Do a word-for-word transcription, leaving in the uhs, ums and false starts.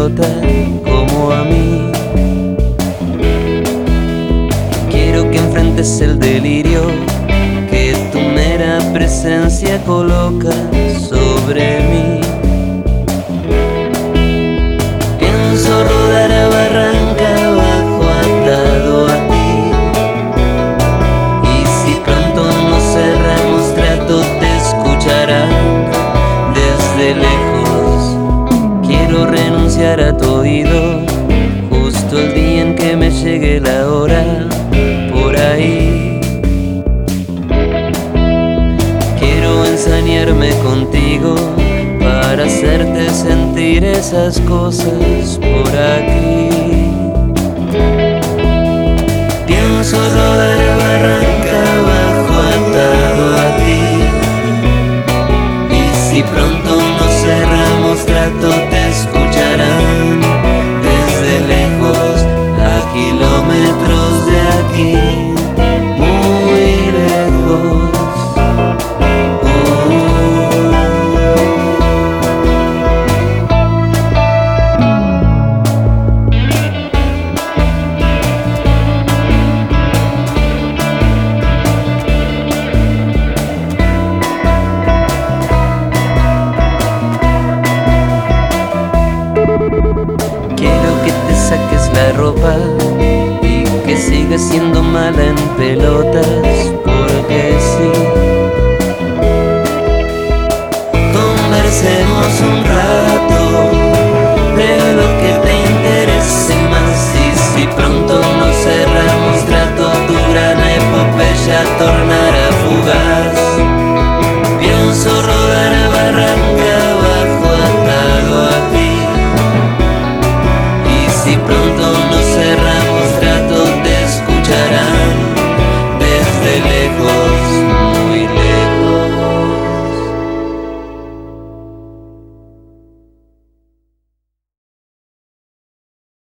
pelota como a mí. Quiero que enfrentes el delirio que tu mera presencia coloca sobre mí. Pienso rodar a barranca abajo atado a ti, y si pronto nos cerramos trato te escucharán desde lejos. Quiero renunciar a tu oído justo el día en que me llegue la hora por ahí. Quiero ensañarme contigo para hacerte sentir esas cosas por aquí. Pienso rodar a barranca abajo atado a ti, y si pronto nos cerramos trato te escucharán desde lejos, a kilómetros de aquí, muy lejos. Quiero que te saques la ropa y que sigas siendo mala en pelotas, porque sí. Conversemos un rato de lo que te interese más, y si pronto nos cerramos trato tu gran epopeya tornará fugaz.